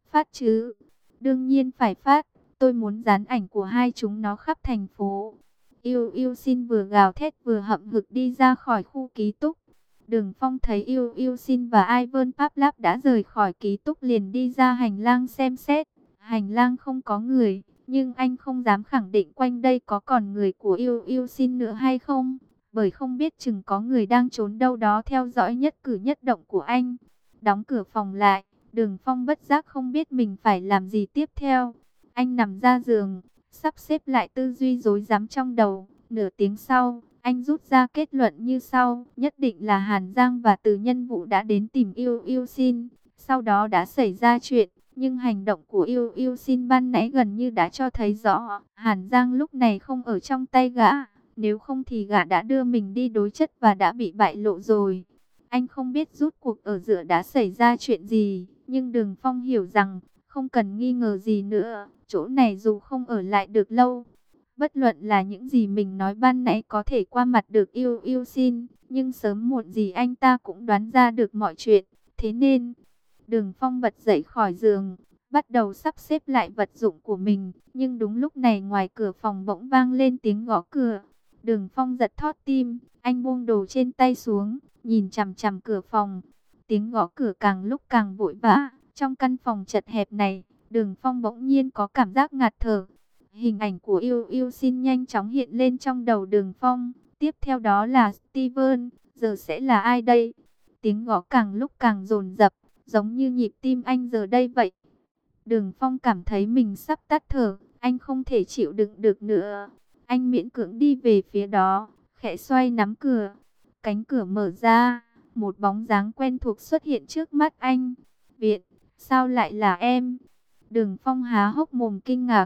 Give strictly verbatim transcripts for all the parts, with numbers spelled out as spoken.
Phát chứ? Đương nhiên phải phát. Tôi muốn dán ảnh của hai chúng nó khắp thành phố. Yêu Yêu Xin vừa gào thét vừa hậm hực đi ra khỏi khu ký túc. Đường Phong thấy Yêu Yêu Xin và Ivan Pavlov đã rời khỏi ký túc liền đi ra hành lang xem xét. Hành lang không có người, nhưng anh không dám khẳng định quanh đây có còn người của Yêu Yêu Xin nữa hay không, bởi không biết chừng có người đang trốn đâu đó theo dõi nhất cử nhất động của anh. Đóng cửa phòng lại, Đường Phong bất giác không biết mình phải làm gì tiếp theo. Anh nằm ra giường, sắp xếp lại tư duy rối rắm trong đầu. Nửa tiếng sau, anh rút ra kết luận như sau: nhất định là Hàn Giang và Từ Nhân Vũ đã đến tìm Yêu Yêu Xin. Sau đó đã xảy ra chuyện, nhưng hành động của Yêu Yêu Xin ban nãy gần như đã cho thấy rõ Hàn Giang lúc này không ở trong tay gã. Nếu không thì gã đã đưa mình đi đối chất và đã bị bại lộ rồi. Anh không biết rút cuộc ở giữa đã xảy ra chuyện gì, nhưng Đường Phong hiểu rằng không cần nghi ngờ gì nữa, chỗ này dù không ở lại được lâu. Bất luận là những gì mình nói ban nãy có thể qua mặt được Yêu Yêu Xin, nhưng sớm muộn gì anh ta cũng đoán ra được mọi chuyện. Thế nên, Đường Phong bật dậy khỏi giường, bắt đầu sắp xếp lại vật dụng của mình. Nhưng đúng lúc này ngoài cửa phòng bỗng vang lên tiếng gõ cửa. Đường Phong giật thót tim, anh buông đồ trên tay xuống, nhìn chằm chằm cửa phòng. Tiếng gõ cửa càng lúc càng vội vã. Trong căn phòng chật hẹp này, Đường Phong bỗng nhiên có cảm giác ngạt thở. Hình ảnh của Yêu Yêu Xin nhanh chóng hiện lên trong đầu Đường Phong. Tiếp theo đó là Steven. Giờ sẽ là ai đây? Tiếng gõ càng lúc càng dồn dập, giống như nhịp tim anh giờ đây vậy. Đường Phong cảm thấy mình sắp tắt thở. Anh không thể chịu đựng được nữa. Anh miễn cưỡng đi về phía đó, khẽ xoay nắm cửa. Cánh cửa mở ra, một bóng dáng quen thuộc xuất hiện trước mắt anh. Viện, sao lại là em? Đường Phong há hốc mồm kinh ngạc.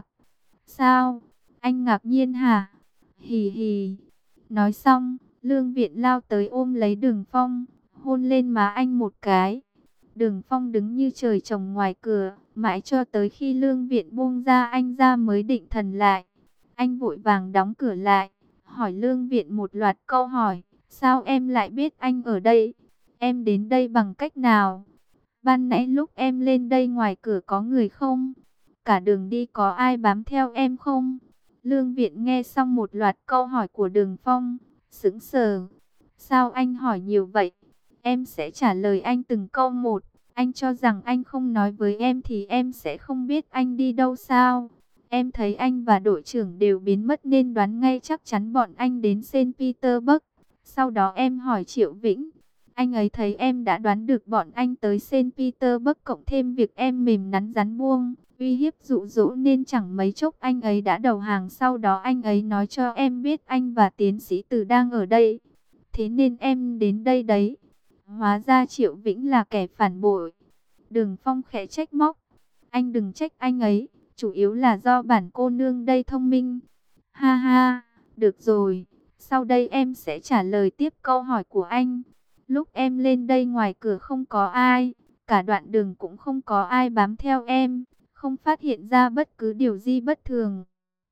Sao? Anh ngạc nhiên hả? Hì hì. Nói xong, Lương Viện lao tới ôm lấy Đường Phong, hôn lên má anh một cái. Đường Phong đứng như trời trồng ngoài cửa, mãi cho tới khi Lương Viện buông ra anh ra mới định thần lại. Anh vội vàng đóng cửa lại, hỏi Lương Viện một loạt câu hỏi. Sao em lại biết anh ở đây? Em đến đây bằng cách nào? Ban nãy lúc em lên đây ngoài cửa có người không? Cả đường đi có ai bám theo em không? Lương Viện nghe xong một loạt câu hỏi của Đường Phong, sững sờ. Sao anh hỏi nhiều vậy? Em sẽ trả lời anh từng câu một. Anh cho rằng anh không nói với em thì em sẽ không biết anh đi đâu sao? Em thấy anh và đội trưởng đều biến mất nên đoán ngay chắc chắn bọn anh đến Saint Petersburg. Sau đó em hỏi Triệu Vĩnh. Anh ấy thấy em đã đoán được bọn anh tới Saint Petersburg, cộng thêm việc em mềm nắn rắn buông, uy hiếp dụ dỗ nên chẳng mấy chốc anh ấy đã đầu hàng. Sau đó anh ấy nói cho em biết anh và tiến sĩ Từ đang ở đây. Thế nên em đến đây đấy. Hóa ra Triệu Vĩnh là kẻ phản bội. Đường Phong khẽ trách móc. Anh đừng trách anh ấy, chủ yếu là do bản cô nương đây thông minh. Ha ha, được rồi. Sau đây em sẽ trả lời tiếp câu hỏi của anh. Lúc em lên đây ngoài cửa không có ai, cả đoạn đường cũng không có ai bám theo em, không phát hiện ra bất cứ điều gì bất thường.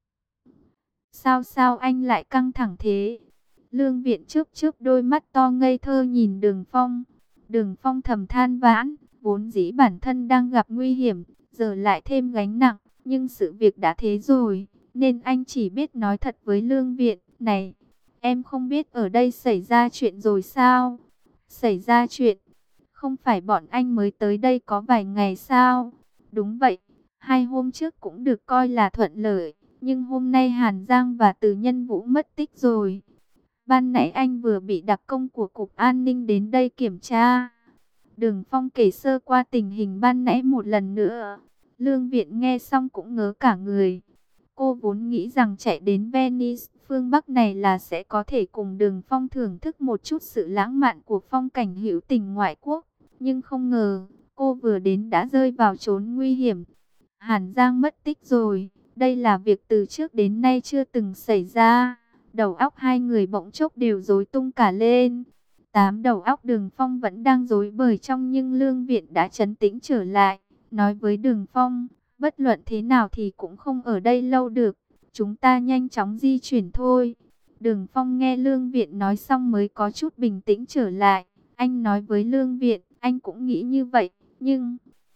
Sao sao anh lại căng thẳng thế? Lương Viện chớp chớp đôi mắt to ngây thơ nhìn Đường Phong. Đường Phong thầm than vãn, vốn dĩ bản thân đang gặp nguy hiểm, giờ lại thêm gánh nặng, nhưng sự việc đã thế rồi, nên anh chỉ biết nói thật với Lương Viện. Này, em không biết ở đây xảy ra chuyện rồi sao? Xảy ra chuyện? Không phải bọn anh mới tới đây có vài ngày sao? Đúng vậy, hai hôm trước cũng được coi là thuận lợi, nhưng hôm nay Hàn Giang và Từ Nhân Vũ mất tích rồi. Ban nãy anh vừa bị đặc công của Cục An ninh đến đây kiểm tra. Đường Phong kể sơ qua tình hình ban nãy một lần nữa. Lương Viện nghe xong cũng ngớ cả người. Cô vốn nghĩ rằng chạy đến Venice, phương Bắc này là sẽ có thể cùng Đường Phong thưởng thức một chút sự lãng mạn của phong cảnh hữu tình ngoại quốc. Nhưng không ngờ, cô vừa đến đã rơi vào chốn nguy hiểm. Hàn Giang mất tích rồi. Đây là việc từ trước đến nay chưa từng xảy ra. Đầu óc hai người bỗng chốc đều rối tung cả lên. Tám đầu óc Đường Phong vẫn đang rối bời trong, nhưng Lương Viện đã trấn tĩnh trở lại, nói với Đường Phong, bất luận thế nào thì cũng không ở đây lâu được, chúng ta nhanh chóng di chuyển thôi. Đường Phong nghe Lương Viện nói xong mới có chút bình tĩnh trở lại. Anh nói với Lương Viện, anh cũng nghĩ như vậy, nhưng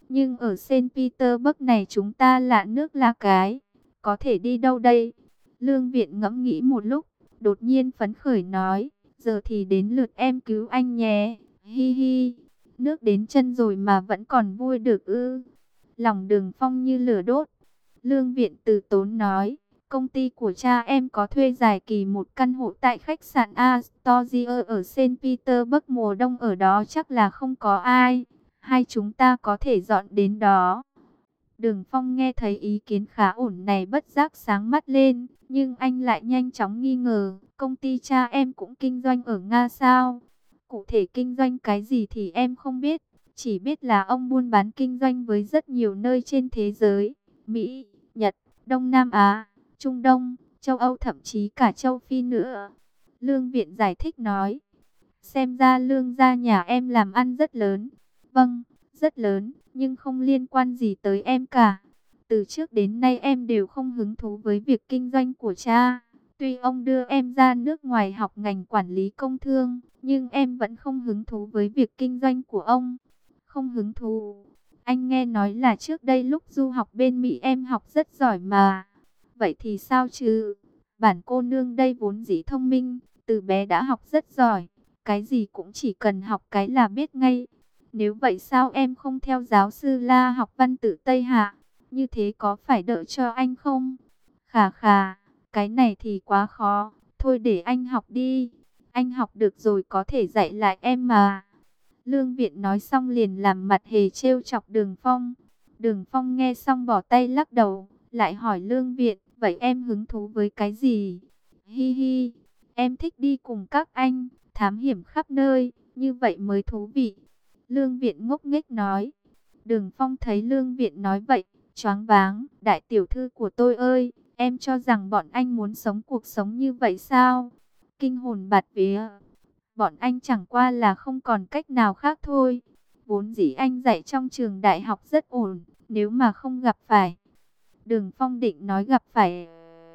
Nhưng ở Saint Petersburg này chúng ta lạ nước là cái. Có thể đi đâu đây? Lương Viện ngẫm nghĩ một lúc, đột nhiên phấn khởi nói, giờ thì đến lượt em cứu anh nhé. Hi hi, nước đến chân rồi mà vẫn còn vui được ư? Lòng Đường Phong như lửa đốt. Lương Viện từ tốn nói, công ty của cha em có thuê dài kỳ một căn hộ tại khách sạn Astoria ở Saint Petersburg, mùa đông ở đó chắc là không có ai. Hai chúng ta có thể dọn đến đó. Đường Phong nghe thấy ý kiến khá ổn này bất giác sáng mắt lên, nhưng anh lại nhanh chóng nghi ngờ, công ty cha em cũng kinh doanh ở Nga sao? Cụ thể kinh doanh cái gì thì em không biết, chỉ biết là ông buôn bán kinh doanh với rất nhiều nơi trên thế giới, Mỹ, Nhật, Đông Nam Á, Trung Đông, châu Âu, thậm chí cả châu Phi nữa. Lương Viện giải thích nói, xem ra Lương gia nhà em làm ăn rất lớn. Vâng, rất lớn, nhưng không liên quan gì tới em cả. Từ trước đến nay em đều không hứng thú với việc kinh doanh của cha. Tuy ông đưa em ra nước ngoài học ngành quản lý công thương, nhưng em vẫn không hứng thú với việc kinh doanh của ông. Không hứng thú. Anh nghe nói là trước đây lúc du học bên Mỹ em học rất giỏi mà. Vậy thì sao chứ? Bản cô nương đây vốn dĩ thông minh, từ bé đã học rất giỏi. Cái gì cũng chỉ cần học cái là biết ngay. Nếu vậy sao em không theo giáo sư La học văn tự Tây Hạ? Như thế có phải đỡ cho anh không? Khà khà, cái này thì quá khó. Thôi để anh học đi. Anh học được rồi có thể dạy lại em mà. Lương Viện nói xong liền làm mặt hề trêu chọc Đường Phong. Đường Phong nghe xong bỏ tay lắc đầu, lại hỏi Lương Viện, vậy em hứng thú với cái gì? Hi hi, em thích đi cùng các anh, thám hiểm khắp nơi, như vậy mới thú vị. Lương Viện ngốc nghếch nói. Đường Phong thấy Lương Viện nói vậy, choáng váng, đại tiểu thư của tôi ơi, em cho rằng bọn anh muốn sống cuộc sống như vậy sao? Kinh hồn bạt vía. Bọn anh chẳng qua là không còn cách nào khác thôi. Vốn dĩ anh dạy trong trường đại học rất ổn, nếu mà không gặp phải. Đường Phong định nói gặp phải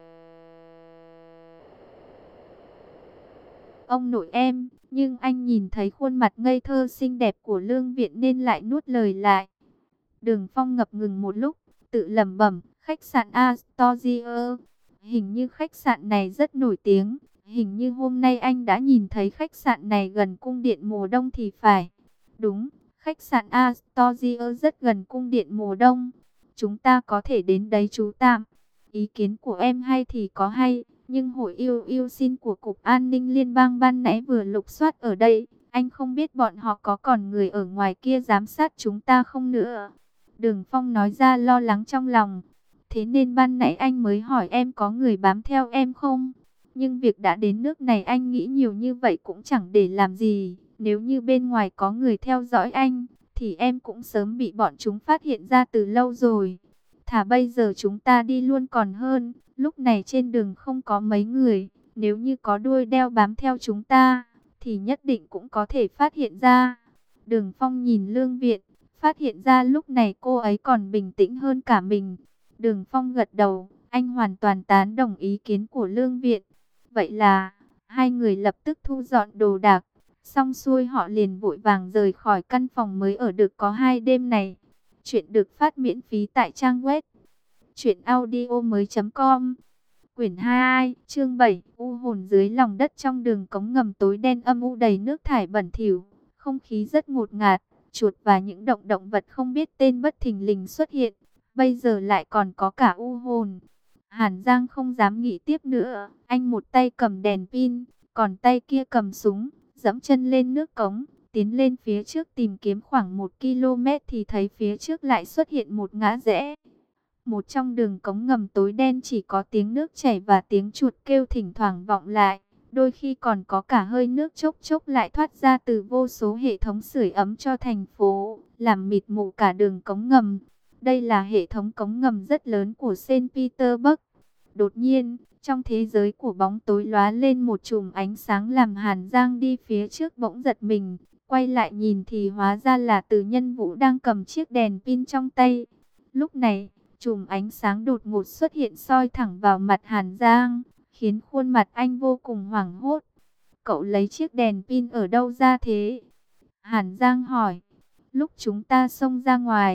ông nội em, nhưng anh nhìn thấy khuôn mặt ngây thơ xinh đẹp của Lương Viện nên lại nuốt lời lại. Đường Phong ngập ngừng một lúc, tự lẩm bẩm, khách sạn Astoria. Hình như khách sạn này rất nổi tiếng. Hình như hôm nay anh đã nhìn thấy khách sạn này gần cung điện mùa đông thì phải. Đúng, khách sạn Astoria rất gần cung điện mùa đông. Chúng ta có thể đến đấy trú tạm. Ý kiến của em hay thì có hay, nhưng hội yêu yêu xin của Cục An ninh Liên bang ban nãy vừa lục soát ở đây. Anh không biết bọn họ có còn người ở ngoài kia giám sát chúng ta không nữa. Đường Phong nói ra lo lắng trong lòng. Thế nên ban nãy anh mới hỏi em có người bám theo em không? Nhưng việc đã đến nước này anh nghĩ nhiều như vậy cũng chẳng để làm gì. Nếu như bên ngoài có người theo dõi anh, thì em cũng sớm bị bọn chúng phát hiện ra từ lâu rồi. Thà bây giờ chúng ta đi luôn còn hơn. Lúc này trên đường không có mấy người. Nếu như có đuôi đeo bám theo chúng ta, thì nhất định cũng có thể phát hiện ra. Đường Phong nhìn Lương Viện, phát hiện ra lúc này cô ấy còn bình tĩnh hơn cả mình. Đường Phong gật đầu, anh hoàn toàn tán đồng ý kiến của Lương Viện. Vậy là, hai người lập tức thu dọn đồ đạc, xong xuôi họ liền vội vàng rời khỏi căn phòng mới ở được có hai đêm này. Chuyện được phát miễn phí tại trang web truyện audio mới chấm com. Quyển hai, chương bảy, u hồn dưới lòng đất. Trong đường cống ngầm tối đen âm u đầy nước thải bẩn thỉu, không khí rất ngột ngạt, chuột và những động động vật không biết tên bất thình lình xuất hiện, bây giờ lại còn có cả u hồn. Hàn Giang không dám nghĩ tiếp nữa, anh một tay cầm đèn pin, còn tay kia cầm súng, dẫm chân lên nước cống, tiến lên phía trước tìm kiếm khoảng một ki lô mét thì thấy phía trước lại xuất hiện một ngã rẽ. Một trong đường cống ngầm tối đen chỉ có tiếng nước chảy và tiếng chuột kêu thỉnh thoảng vọng lại, đôi khi còn có cả hơi nước chốc chốc lại thoát ra từ vô số hệ thống sưởi ấm cho thành phố, làm mịt mù cả đường cống ngầm. Đây là hệ thống cống ngầm rất lớn của Saint Petersburg. Đột nhiên, trong thế giới của bóng tối lóa lên một chùm ánh sáng làm Hàn Giang đi phía trước bỗng giật mình, quay lại nhìn thì hóa ra là Từ Nhân Vũ đang cầm chiếc đèn pin trong tay. Lúc này, chùm ánh sáng đột ngột xuất hiện soi thẳng vào mặt Hàn Giang, khiến khuôn mặt anh vô cùng hoảng hốt. Cậu lấy chiếc đèn pin ở đâu ra thế? Hàn Giang hỏi. Lúc chúng ta xông ra ngoài,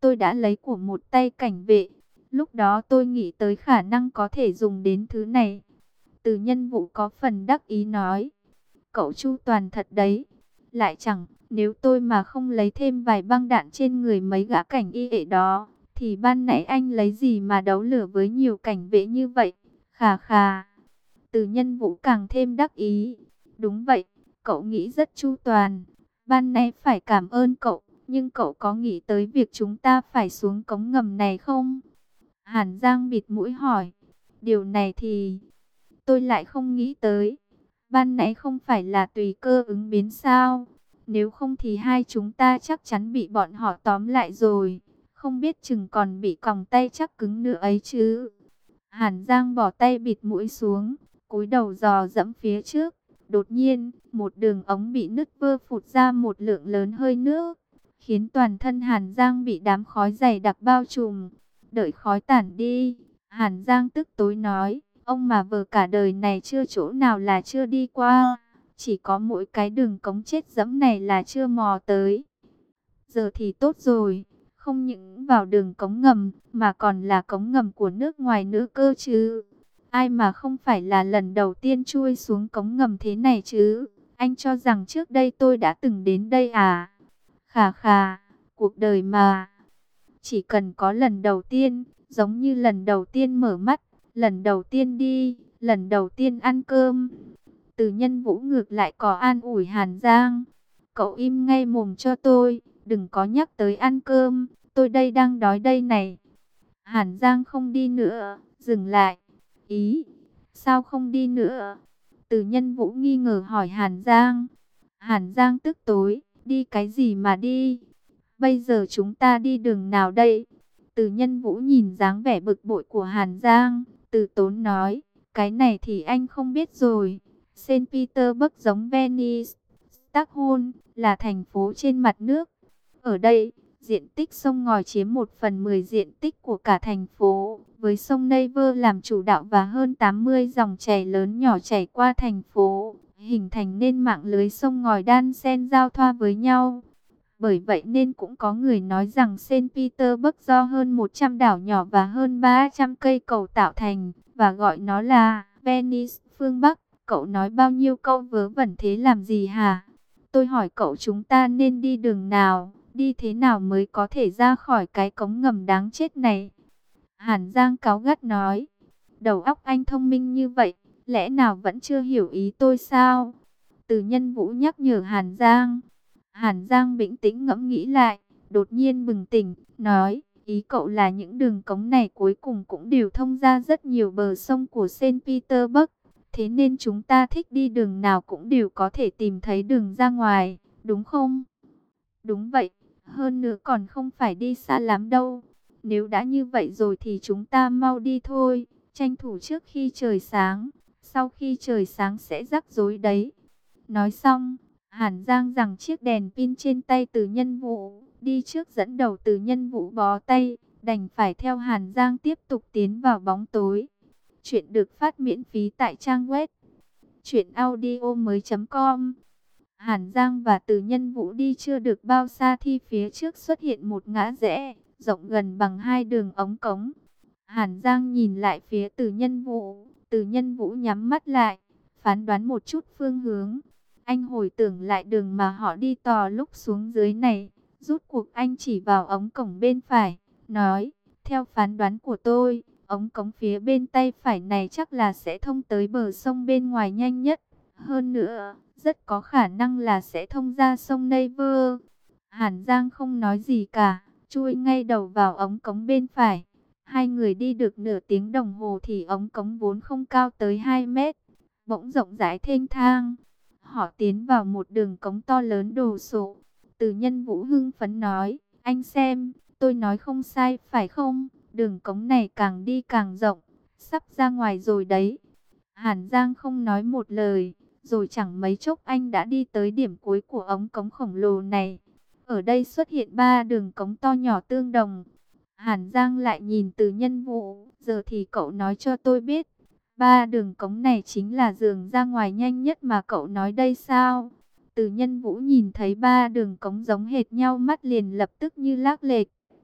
tôi đã lấy của một tay cảnh vệ. Lúc đó tôi nghĩ tới khả năng có thể dùng đến thứ này. Từ Nhân Vũ có phần đắc ý nói. Cậu chu toàn thật đấy. Lại chẳng, nếu tôi mà không lấy thêm vài băng đạn trên người mấy gã cảnh y hệ đó, thì ban nãy anh lấy gì mà đấu lửa với nhiều cảnh vệ như vậy? Khà khà. Từ Nhân Vũ càng thêm đắc ý. Đúng vậy, cậu nghĩ rất chu toàn. Ban nãy phải cảm ơn cậu, nhưng cậu có nghĩ tới việc chúng ta phải xuống cống ngầm này không? Hàn Giang bịt mũi hỏi. Điều này thì tôi lại không nghĩ tới. Ban nãy không phải là tùy cơ ứng biến sao? Nếu không thì hai chúng ta chắc chắn bị bọn họ tóm lại rồi. Không biết chừng còn bị còng tay chắc cứng nữa ấy chứ. Hàn Giang bỏ tay bịt mũi xuống, cúi đầu dò dẫm phía trước. Đột nhiên, một đường ống bị nứt vơ phụt ra một lượng lớn hơi nước, khiến toàn thân Hàn Giang bị đám khói dày đặc bao trùm. Đợi khói tản đi, Hàn Giang tức tối nói, ông mà vờ cả đời này chưa chỗ nào là chưa đi qua, chỉ có mỗi cái đường cống chết dẫm này là chưa mò tới. Giờ thì tốt rồi, không những vào đường cống ngầm, mà còn là cống ngầm của nước ngoài nữa cơ chứ. Ai mà không phải là lần đầu tiên chui xuống cống ngầm thế này chứ. Anh cho rằng trước đây tôi đã từng đến đây à? Khà khà, cuộc đời mà. Chỉ cần có lần đầu tiên, giống như lần đầu tiên mở mắt, lần đầu tiên đi, lần đầu tiên ăn cơm. Từ Nhân Vũ ngược lại có an ủi Hàn Giang. Cậu im ngay mồm cho tôi, đừng có nhắc tới ăn cơm, tôi đây đang đói đây này. Hàn Giang không đi nữa, dừng lại. Ý, sao không đi nữa? Từ Nhân Vũ nghi ngờ hỏi Hàn Giang. Hàn Giang tức tối, đi cái gì mà đi? Bây giờ chúng ta đi đường nào đây? Từ Nhân Vũ nhìn dáng vẻ bực bội của Hàn Giang, từ tốn nói, cái này thì anh không biết rồi. Saint Petersburg giống Venice, Stockholm là thành phố trên mặt nước. Ở đây, diện tích sông ngòi chiếm một phần mười diện tích của cả thành phố, với sông Never làm chủ đạo và hơn tám mươi dòng chảy lớn nhỏ chảy qua thành phố, hình thành nên mạng lưới sông ngòi đan xen giao thoa với nhau. Bởi vậy nên cũng có người nói rằng Saint Petersburg do hơn một trăm đảo nhỏ và hơn ba trăm cây cầu tạo thành, và gọi nó là Venice phương Bắc. Cậu nói bao nhiêu câu vớ vẩn thế làm gì hả? Tôi hỏi cậu chúng ta nên đi đường nào, đi thế nào mới có thể ra khỏi cái cống ngầm đáng chết này? Hàn Giang cáu gắt nói, đầu óc anh thông minh như vậy, lẽ nào vẫn chưa hiểu ý tôi sao? Từ Nhân Vũ nhắc nhở Hàn Giang. Hàn Giang bình tĩnh ngẫm nghĩ lại, đột nhiên bừng tỉnh, nói, ý cậu là những đường cống này cuối cùng cũng đều thông ra rất nhiều bờ sông của Saint Petersburg. Thế nên chúng ta thích đi đường nào cũng đều có thể tìm thấy đường ra ngoài, đúng không? Đúng vậy, hơn nữa còn không phải đi xa lắm đâu. Nếu đã như vậy rồi thì chúng ta mau đi thôi, tranh thủ trước khi trời sáng, sau khi trời sáng sẽ rắc rối đấy. Nói xong, Hàn Giang giằng chiếc đèn pin trên tay Từ Nhân Vũ, đi trước dẫn đầu Từ Nhân Vũ bó tay, đành phải theo Hàn Giang tiếp tục tiến vào bóng tối. Chuyện được phát miễn phí tại trang web truyện audio mới chấm com. Hàn Giang và Từ Nhân Vũ đi chưa được bao xa thì phía trước xuất hiện một ngã rẽ, rộng gần bằng hai đường ống cống. Hàn Giang nhìn lại phía Từ Nhân Vũ, Từ Nhân Vũ nhắm mắt lại, phán đoán một chút phương hướng. Anh hồi tưởng lại đường mà họ đi tò lúc xuống dưới này, rút cuộc anh chỉ vào ống cổng bên phải, nói, theo phán đoán của tôi, ống cống phía bên tay phải này chắc là sẽ thông tới bờ sông bên ngoài nhanh nhất. Hơn nữa, rất có khả năng là sẽ thông ra sông Never. Hàn Giang không nói gì cả, chui ngay đầu vào ống cống bên phải. Hai người đi được nửa tiếng đồng hồ thì ống cống vốn không cao tới hai mét, bỗng rộng rãi thênh thang. Họ tiến vào một đường cống to lớn đồ sộ. Từ Nhân Vũ hưng phấn nói, anh xem, tôi nói không sai phải không? Đường cống này càng đi càng rộng, sắp ra ngoài rồi đấy. Hàn Giang không nói một lời, rồi chẳng mấy chốc anh đã đi tới điểm cuối của ống cống khổng lồ này. Ở đây xuất hiện ba đường cống to nhỏ tương đồng. Hàn Giang lại nhìn Từ Nhân Vũ, giờ thì cậu nói cho tôi biết, ba đường cống này chính là đường ra ngoài nhanh nhất mà cậu nói đây sao? Từ Nhân Vũ nhìn thấy ba đường cống giống hệt nhau, mắt liền lập tức như lác lệch.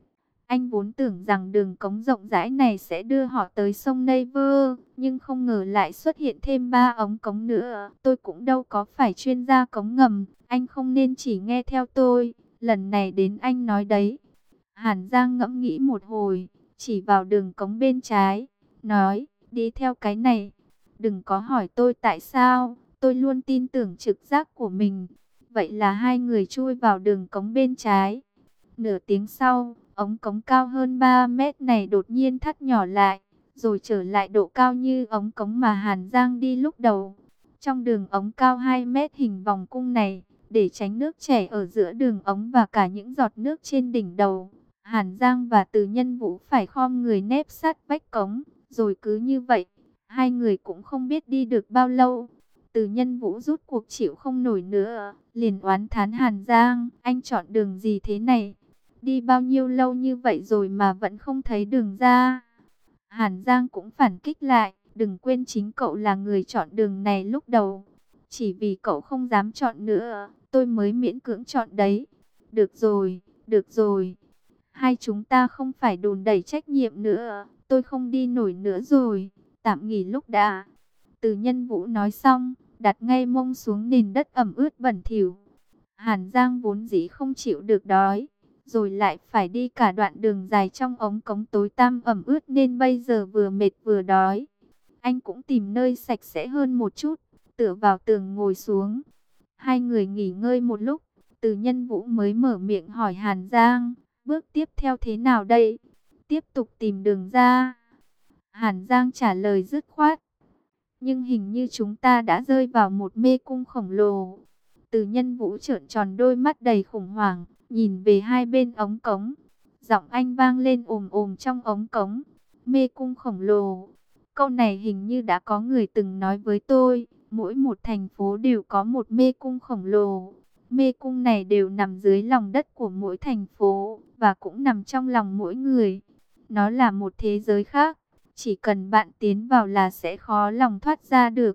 Anh vốn tưởng rằng đường cống rộng rãi này sẽ đưa họ tới sông Neighbor, nhưng không ngờ lại xuất hiện thêm ba ống cống nữa. Tôi cũng đâu có phải chuyên gia cống ngầm, anh không nên chỉ nghe theo tôi, lần này đến anh nói đấy. Hàn Giang ngẫm nghĩ một hồi, chỉ vào đường cống bên trái, nói, đi theo cái này. Đừng có hỏi tôi tại sao, tôi luôn tin tưởng trực giác của mình. Vậy là hai người chui vào đường cống bên trái. Nửa tiếng sau, ống cống cao hơn ba mét này đột nhiên thắt nhỏ lại, rồi trở lại độ cao như ống cống mà Hàn Giang đi lúc đầu. Trong đường ống cao hai mét hình vòng cung này, để tránh nước chảy ở giữa đường ống và cả những giọt nước trên đỉnh đầu, Hàn Giang và Từ Nhân Vũ phải khom người nép sát vách cống. Rồi cứ như vậy, hai người cũng không biết đi được bao lâu. Từ Nhân Vũ rút cuộc chịu không nổi nữa, liền oán thán Hàn Giang, anh chọn đường gì thế này? Đi bao nhiêu lâu như vậy rồi mà vẫn không thấy đường ra. Hàn Giang cũng phản kích lại, đừng quên chính cậu là người chọn đường này lúc đầu. Chỉ vì cậu không dám chọn nữa, tôi mới miễn cưỡng chọn đấy. Được rồi, được rồi. Hai chúng ta không phải đùn đẩy trách nhiệm nữa, tôi không đi nổi nữa rồi, tạm nghỉ lúc đã. Từ Nhân Vũ nói xong, đặt ngay mông xuống nền đất ẩm ướt bẩn thỉu. Hàn Giang vốn dĩ không chịu được đói, rồi lại phải đi cả đoạn đường dài trong ống cống tối tăm ẩm ướt nên bây giờ vừa mệt vừa đói. Anh cũng tìm nơi sạch sẽ hơn một chút, tựa vào tường ngồi xuống. Hai người nghỉ ngơi một lúc, Từ Nhân Vũ mới mở miệng hỏi Hàn Giang, bước tiếp theo thế nào đây? Tiếp tục tìm đường ra. Hàn Giang trả lời dứt khoát. Nhưng hình như chúng ta đã rơi vào một mê cung khổng lồ. Từ Nhân Vũ trợn tròn đôi mắt đầy khủng hoảng, nhìn về hai bên ống cống. Giọng anh vang lên ồm ồm trong ống cống. Mê cung khổng lồ. Câu này hình như đã có người từng nói với tôi. Mỗi một thành phố đều có một mê cung khổng lồ. Mê cung này đều nằm dưới lòng đất của mỗi thành phố, và cũng nằm trong lòng mỗi người. Nó là một thế giới khác. Chỉ cần bạn tiến vào là sẽ khó lòng thoát ra được.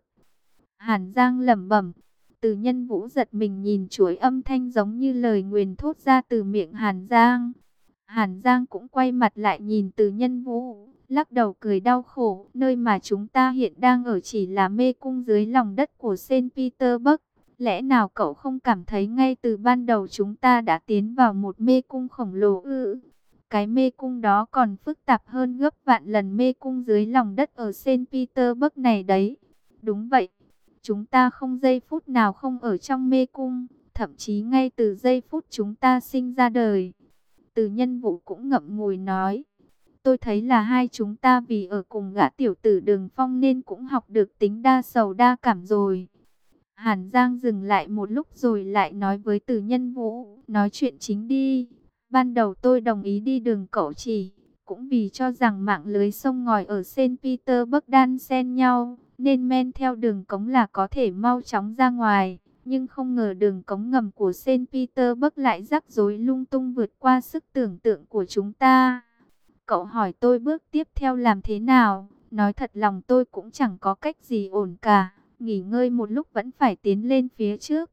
Hàn Giang lẩm bẩm. Từ Nhân Vũ giật mình nhìn chuỗi âm thanh giống như lời nguyền thốt ra từ miệng Hàn Giang. Hàn Giang cũng quay mặt lại nhìn Từ Nhân Vũ, lắc đầu cười đau khổ. Nơi mà chúng ta hiện đang ở chỉ là mê cung dưới lòng đất của Saint Petersburg. Lẽ nào cậu không cảm thấy ngay từ ban đầu chúng ta đã tiến vào một mê cung khổng lồ ư? Cái mê cung đó còn phức tạp hơn gấp vạn lần mê cung dưới lòng đất ở Saint Petersburg này đấy. Đúng vậy. Chúng ta không giây phút nào không ở trong mê cung, thậm chí ngay từ giây phút chúng ta sinh ra đời. Từ Nhân Vũ cũng ngậm ngùi nói. Tôi thấy là hai chúng ta vì ở cùng gã tiểu tử Đường Phong nên cũng học được tính đa sầu đa cảm rồi. Hàn Giang dừng lại một lúc rồi lại nói với Từ Nhân Vũ, nói chuyện chính đi. Ban đầu tôi đồng ý đi đường cậu chỉ, cũng vì cho rằng mạng lưới sông ngòi ở Saint Petersburg đan xen nhau, nên men theo đường cống là có thể mau chóng ra ngoài. Nhưng không ngờ đường cống ngầm của Saint Petersburg lại rắc rối lung tung vượt qua sức tưởng tượng của chúng ta. Cậu hỏi tôi bước tiếp theo làm thế nào, nói thật lòng tôi cũng chẳng có cách gì ổn cả, nghỉ ngơi một lúc vẫn phải tiến lên phía trước.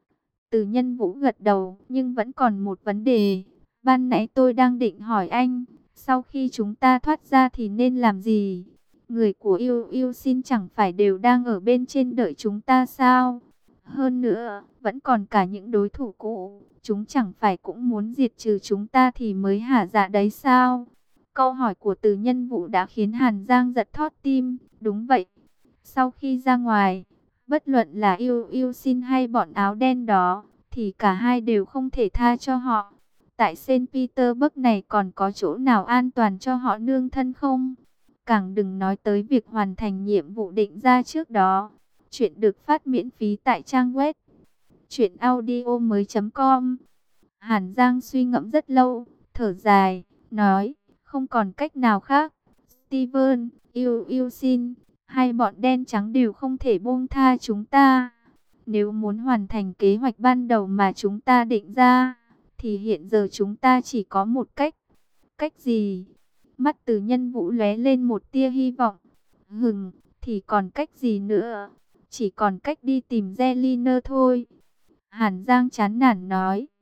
Từ Nhân Vũ gật đầu, nhưng vẫn còn một vấn đề. Ban nãy tôi đang định hỏi anh, sau khi chúng ta thoát ra thì nên làm gì? Người của Yêu Yêu Xin chẳng phải đều đang ở bên trên đợi chúng ta sao? Hơn nữa, vẫn còn cả những đối thủ cũ, chúng chẳng phải cũng muốn diệt trừ chúng ta thì mới hả dạ đấy sao? Câu hỏi của Từ Nhân Vũ đã khiến Hàn Giang giật thót tim. Đúng vậy. Sau khi ra ngoài, bất luận là Yêu Yêu Xin hay bọn áo đen đó, thì cả hai đều không thể tha cho họ. Tại Saint Petersburg này còn có chỗ nào an toàn cho họ nương thân không? Càng đừng nói tới việc hoàn thành nhiệm vụ định ra trước đó. Chuyện được phát miễn phí tại trang web truyện audio mới chấm com. Hàn Giang suy ngẫm rất lâu, thở dài, nói, không còn cách nào khác. Steven, Yêu Yêu Xin, hai bọn đen trắng đều không thể buông tha chúng ta. Nếu muốn hoàn thành kế hoạch ban đầu mà chúng ta định ra, thì hiện giờ chúng ta chỉ có một cách. Cách gì? Mắt Từ Nhân Vũ lóe lên một tia hy vọng. Hừm, thì còn cách gì nữa? Chỉ còn cách đi tìm Zeliner thôi. Hàn Giang chán nản nói.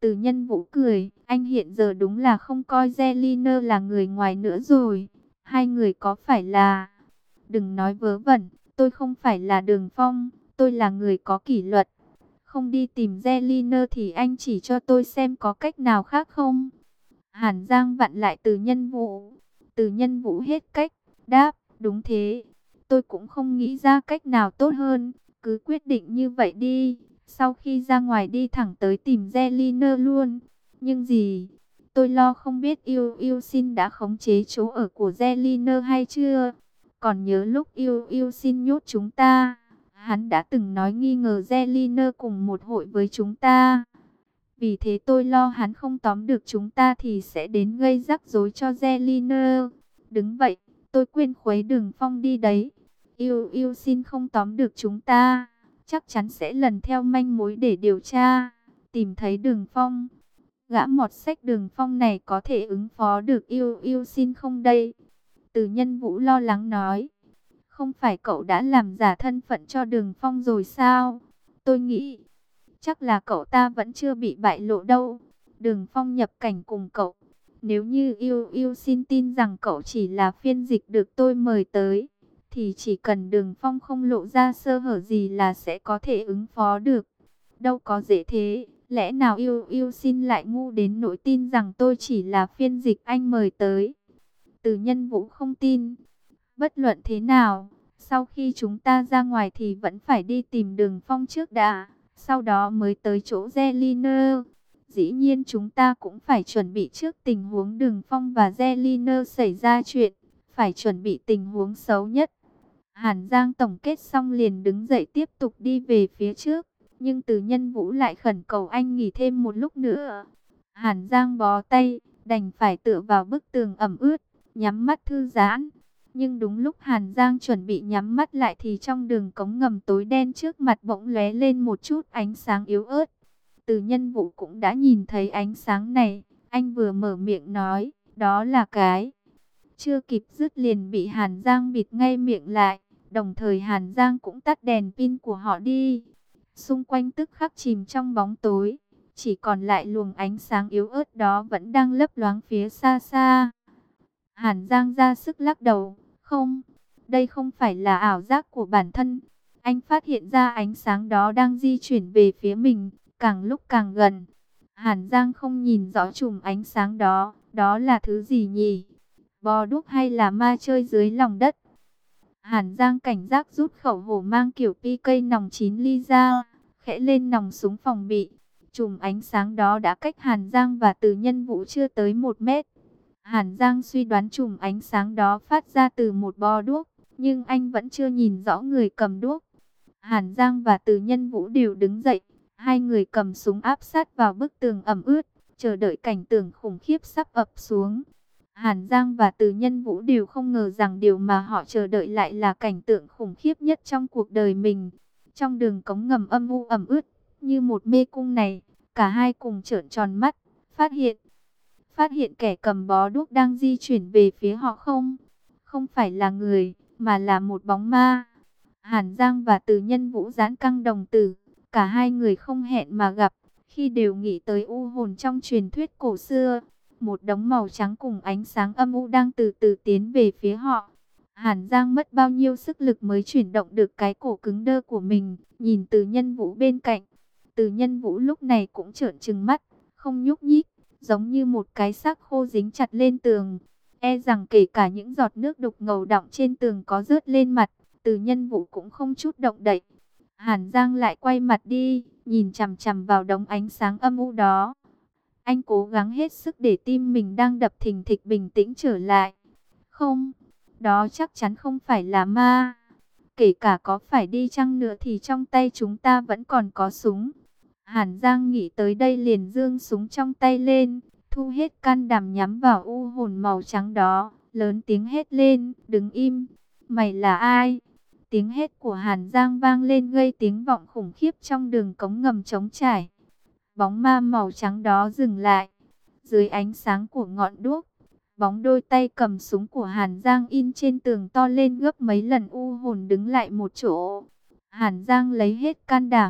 Từ Nhân Vũ cười, anh hiện giờ đúng là không coi Zelina là người ngoài nữa rồi. Hai người có phải là... Đừng nói vớ vẩn, tôi không phải là Đường Phong, tôi là người có kỷ luật. Không đi tìm Zelina thì anh chỉ cho tôi xem có cách nào khác không? Hàn Giang vặn lại Từ Nhân Vũ. Từ Nhân Vũ hết cách, đáp, đúng thế. Tôi cũng không nghĩ ra cách nào tốt hơn, cứ quyết định như vậy đi. Sau khi ra ngoài đi thẳng tới tìm Zelina luôn. Nhưng gì? Tôi lo không biết Yêu Yêu Xin đã khống chế chỗ ở của Zelina hay chưa? Còn nhớ lúc Yêu Yêu Xin nhốt chúng ta, hắn đã từng nói nghi ngờ Zelina cùng một hội với chúng ta. Vì thế tôi lo hắn không tóm được chúng ta thì sẽ đến gây rắc rối cho Zelina. Đứng vậy, tôi quên khuấy Đường Phong đi đấy. Yêu Yêu Xin không tóm được chúng ta, chắc chắn sẽ lần theo manh mối để điều tra, tìm thấy Đường Phong. Gã mọt sách Đường Phong này có thể ứng phó được Yêu Yêu Xin không đây? Từ Nhân Vũ lo lắng nói. Không phải cậu đã làm giả thân phận cho Đường Phong rồi sao? Tôi nghĩ chắc là cậu ta vẫn chưa bị bại lộ đâu. Đường Phong nhập cảnh cùng cậu. Nếu như Yêu Yêu Xin tin rằng cậu chỉ là phiên dịch được tôi mời tới, thì chỉ cần Đường Phong không lộ ra sơ hở gì là sẽ có thể ứng phó được. Đâu có dễ thế. Lẽ nào Yêu Yêu Xin lại ngu đến nỗi tin rằng tôi chỉ là phiên dịch anh mời tới? Từ Nhân Vũ không tin. Bất luận thế nào, sau khi chúng ta ra ngoài thì vẫn phải đi tìm Đường Phong trước đã, sau đó mới tới chỗ Zelina. Dĩ nhiên chúng ta cũng phải chuẩn bị trước tình huống Đường Phong và Zelina xảy ra chuyện, phải chuẩn bị tình huống xấu nhất. Hàn Giang tổng kết xong liền đứng dậy tiếp tục đi về phía trước, nhưng Từ Nhân Vũ lại khẩn cầu anh nghỉ thêm một lúc nữa. Hàn Giang bó tay, đành phải tựa vào bức tường ẩm ướt, nhắm mắt thư giãn. Nhưng đúng lúc Hàn Giang chuẩn bị nhắm mắt lại thì trong đường cống ngầm tối đen trước mặt bỗng lóe lên một chút ánh sáng yếu ớt. Từ Nhân Vũ cũng đã nhìn thấy ánh sáng này, anh vừa mở miệng nói, đó là cái. Chưa kịp dứt liền bị Hàn Giang bịt ngay miệng lại, đồng thời Hàn Giang cũng tắt đèn pin của họ đi. Xung quanh tức khắc chìm trong bóng tối, chỉ còn lại luồng ánh sáng yếu ớt đó vẫn đang lấp loáng phía xa xa. Hàn Giang ra sức lắc đầu, không, đây không phải là ảo giác của bản thân. Anh phát hiện ra ánh sáng đó đang di chuyển về phía mình, càng lúc càng gần. Hàn Giang không nhìn rõ chùm ánh sáng đó, đó là thứ gì nhỉ? Bò đúc hay là ma chơi dưới lòng đất? Hàn Giang cảnh giác rút khẩu hổ mang kiểu pê ca nòng chín ly ra, khẽ lên nòng súng phòng bị. Chùm ánh sáng đó đã cách Hàn Giang và Từ Nhân Vũ chưa tới một mét. Hàn Giang suy đoán chùm ánh sáng đó phát ra từ một bó đuốc, nhưng anh vẫn chưa nhìn rõ người cầm đuốc. Hàn Giang và Từ Nhân Vũ đều đứng dậy, hai người cầm súng áp sát vào bức tường ẩm ướt, chờ đợi cảnh tượng khủng khiếp sắp ập xuống. Hàn Giang và Từ Nhân Vũ đều không ngờ rằng điều mà họ chờ đợi lại là cảnh tượng khủng khiếp nhất trong cuộc đời mình. Trong đường cống ngầm âm u ẩm ướt, như một mê cung này, cả hai cùng trợn tròn mắt, phát hiện. Phát hiện kẻ cầm bó đuốc đang di chuyển về phía họ không? Không phải là người, mà là một bóng ma. Hàn Giang và Từ Nhân Vũ giãn căng đồng tử, cả hai người không hẹn mà gặp, khi đều nghĩ tới u hồn trong truyền thuyết cổ xưa. Một đống màu trắng cùng ánh sáng âm u đang từ từ tiến về phía họ. Hàn Giang mất bao nhiêu sức lực mới chuyển động được cái cổ cứng đơ của mình, nhìn Từ Nhân Vũ bên cạnh. Từ Nhân Vũ lúc này cũng trợn trừng mắt, không nhúc nhích, giống như một cái xác khô dính chặt lên tường. E rằng kể cả những giọt nước đục ngầu đọng trên tường có rớt lên mặt, Từ Nhân Vũ cũng không chút động đậy. Hàn Giang lại quay mặt đi, nhìn chằm chằm vào đống ánh sáng âm u đó. Anh cố gắng hết sức để tim mình đang đập thình thịch bình tĩnh trở lại. Không, đó chắc chắn không phải là ma. Kể cả có phải đi chăng nữa thì trong tay chúng ta vẫn còn có súng. Hàn Giang nghĩ tới đây liền giương súng trong tay lên, thu hết can đảm nhắm vào u hồn màu trắng đó, lớn tiếng hét lên, đứng im, mày là ai? Tiếng hét của Hàn Giang vang lên gây tiếng vọng khủng khiếp trong đường cống ngầm trống trải. Bóng ma màu trắng đó dừng lại, dưới ánh sáng của ngọn đuốc, bóng đôi tay cầm súng của Hàn Giang in trên tường to lên gấp mấy lần u hồn đứng lại một chỗ. Hàn Giang lấy hết can đảm,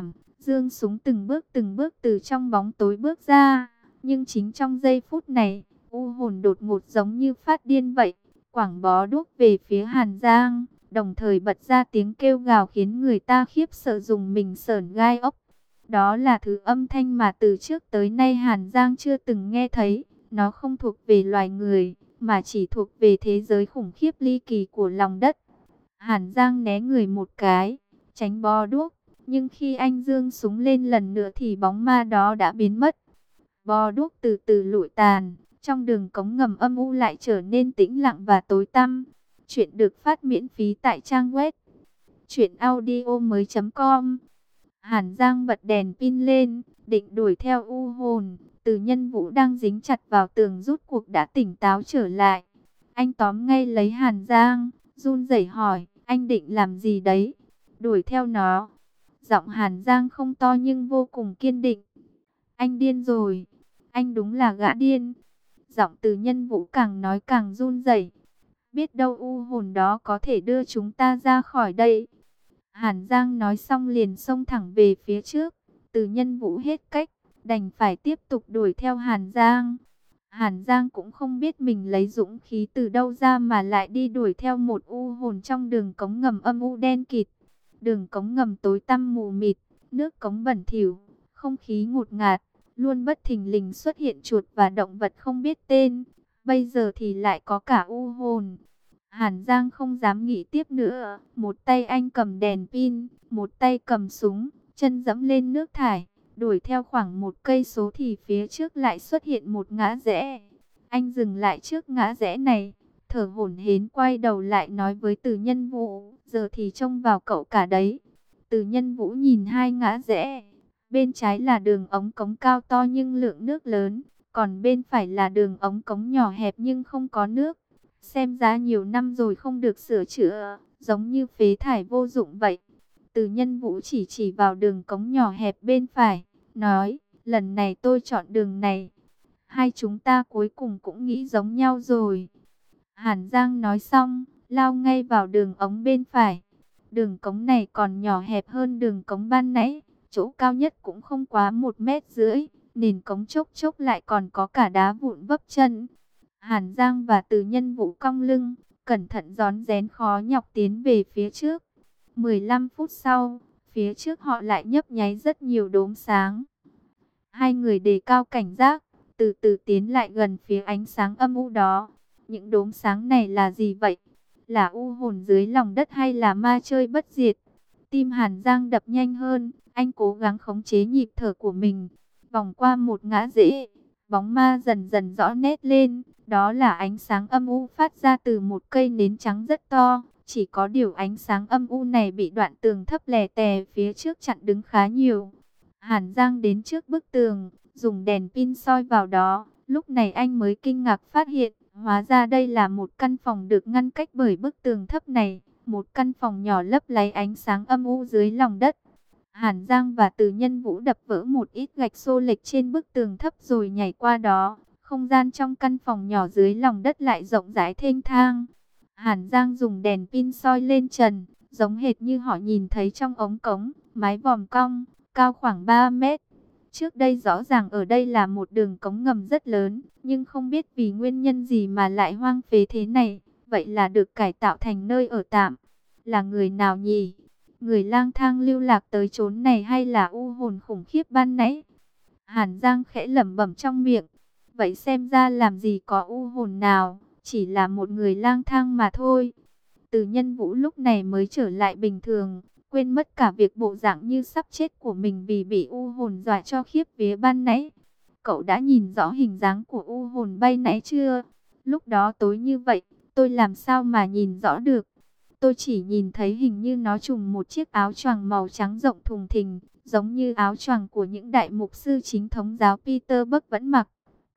Dương Súng từng bước từng bước từ trong bóng tối bước ra. Nhưng chính trong giây phút này, u hồn đột ngột giống như phát điên vậy, quẳng bó đuốc về phía Hàn Giang, đồng thời bật ra tiếng kêu gào khiến người ta khiếp sợ rùng mình sởn gai ốc. Đó là thứ âm thanh mà từ trước tới nay Hàn Giang chưa từng nghe thấy. Nó không thuộc về loài người, mà chỉ thuộc về thế giới khủng khiếp ly kỳ của lòng đất. Hàn Giang né người một cái, tránh bó đuốc, nhưng khi anh giương súng lên lần nữa thì bóng ma đó đã biến mất. Bó đuốc từ từ lụi tàn, trong đường cống ngầm âm u lại trở nên tĩnh lặng và tối tăm. Chuyện được phát miễn phí tại trang web truyện audio mới chấm com. Hàn Giang bật đèn pin lên, định đuổi theo u hồn. Từ Nhân Vũ đang dính chặt vào tường rút cuộc đã tỉnh táo trở lại. Anh tóm ngay lấy Hàn Giang, run rẩy hỏi, anh định làm gì đấy? Đuổi theo nó. Giọng Hàn Giang không to nhưng vô cùng kiên định. Anh điên rồi. Anh đúng là gã điên. Giọng Từ Nhân Vũ càng nói càng run rẩy. Biết đâu u hồn đó có thể đưa chúng ta ra khỏi đây. Hàn Giang nói xong liền xông thẳng về phía trước. Từ Nhân Vũ hết cách, đành phải tiếp tục đuổi theo Hàn Giang. Hàn Giang cũng không biết mình lấy dũng khí từ đâu ra mà lại đi đuổi theo một u hồn trong đường cống ngầm âm u đen kịt. Đường cống ngầm tối tăm mù mịt, nước cống bẩn thỉu, không khí ngột ngạt, luôn bất thình lình xuất hiện chuột và động vật không biết tên. Bây giờ thì lại có cả u hồn. Hàn Giang không dám nghĩ tiếp nữa, một tay anh cầm đèn pin, một tay cầm súng, chân dẫm lên nước thải, đuổi theo khoảng một cây số thì phía trước lại xuất hiện một ngã rẽ. Anh dừng lại trước ngã rẽ này, thở hổn hển quay đầu lại nói với Từ Nhân Vũ, giờ thì trông vào cậu cả đấy. Từ Nhân Vũ nhìn hai ngã rẽ, bên trái là đường ống cống cao to nhưng lượng nước lớn, còn bên phải là đường ống cống nhỏ hẹp nhưng không có nước. Xem ra nhiều năm rồi không được sửa chữa, giống như phế thải vô dụng vậy. Từ Nhân Vũ chỉ chỉ vào đường cống nhỏ hẹp bên phải, nói, lần này tôi chọn đường này. Hai chúng ta cuối cùng cũng nghĩ giống nhau rồi. Hàn Giang nói xong, lao ngay vào đường ống bên phải. Đường cống này còn nhỏ hẹp hơn đường cống ban nãy, chỗ cao nhất cũng không quá một mét rưỡi, nền cống chốc chốc lại còn có cả đá vụn vấp chân. Hàn Giang và Từ Nhân Vũ cong lưng, cẩn thận rón rén khó nhọc tiến về phía trước. mười lăm phút sau, phía trước họ lại nhấp nháy rất nhiều đốm sáng. Hai người đề cao cảnh giác, từ từ tiến lại gần phía ánh sáng âm u đó. Những đốm sáng này là gì vậy? Là u hồn dưới lòng đất hay là ma chơi bất diệt? Tim Hàn Giang đập nhanh hơn, anh cố gắng khống chế nhịp thở của mình. Vòng qua một ngã rẽ, bóng ma dần dần rõ nét lên. Đó là ánh sáng âm u phát ra từ một cây nến trắng rất to. Chỉ có điều ánh sáng âm u này bị đoạn tường thấp lè tè phía trước chặn đứng khá nhiều. Hàn Giang đến trước bức tường, dùng đèn pin soi vào đó. Lúc này anh mới kinh ngạc phát hiện, hóa ra đây là một căn phòng được ngăn cách bởi bức tường thấp này. Một căn phòng nhỏ lấp láy ánh sáng âm u dưới lòng đất. Hàn Giang và Từ Nhân Vũ đập vỡ một ít gạch xô lệch trên bức tường thấp rồi nhảy qua đó. Không gian trong căn phòng nhỏ dưới lòng đất lại rộng rãi thênh thang. Hàn Giang dùng đèn pin soi lên trần, giống hệt như họ nhìn thấy trong ống cống, mái vòm cong, cao khoảng ba mét. Trước đây rõ ràng ở đây là một đường cống ngầm rất lớn, nhưng không biết vì nguyên nhân gì mà lại hoang phế thế này. Vậy là được cải tạo thành nơi ở tạm. Là người nào nhỉ? Người lang thang lưu lạc tới chốn này hay là u hồn khủng khiếp ban nãy? Hàn Giang khẽ lẩm bẩm trong miệng. Vậy xem ra làm gì có u hồn nào, chỉ là một người lang thang mà thôi. Từ Nhân Vũ lúc này mới trở lại bình thường, quên mất cả việc bộ dạng như sắp chết của mình vì bị u hồn dọa cho khiếp vía ban nãy. Cậu đã nhìn rõ hình dáng của u hồn bay nãy chưa? Lúc đó tối như vậy, tôi làm sao mà nhìn rõ được? Tôi chỉ nhìn thấy hình như nó trùm một chiếc áo choàng màu trắng rộng thùng thình, giống như áo choàng của những đại mục sư chính thống giáo Peter Buck vẫn mặc.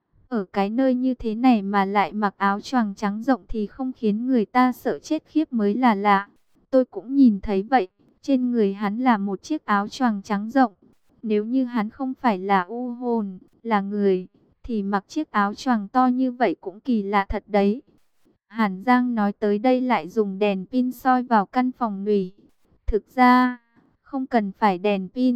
Ở cái nơi như thế này mà lại mặc áo choàng trắng rộng thì không khiến người ta sợ chết khiếp mới là lạ. Tôi cũng nhìn thấy vậy, trên người hắn là một chiếc áo choàng trắng rộng. Nếu như hắn không phải là u hồn, là người, thì mặc chiếc áo choàng to như vậy cũng kỳ lạ thật đấy. Hàn Giang nói tới đây lại dùng đèn pin soi vào căn phòng nủy. Thực ra, không cần phải đèn pin,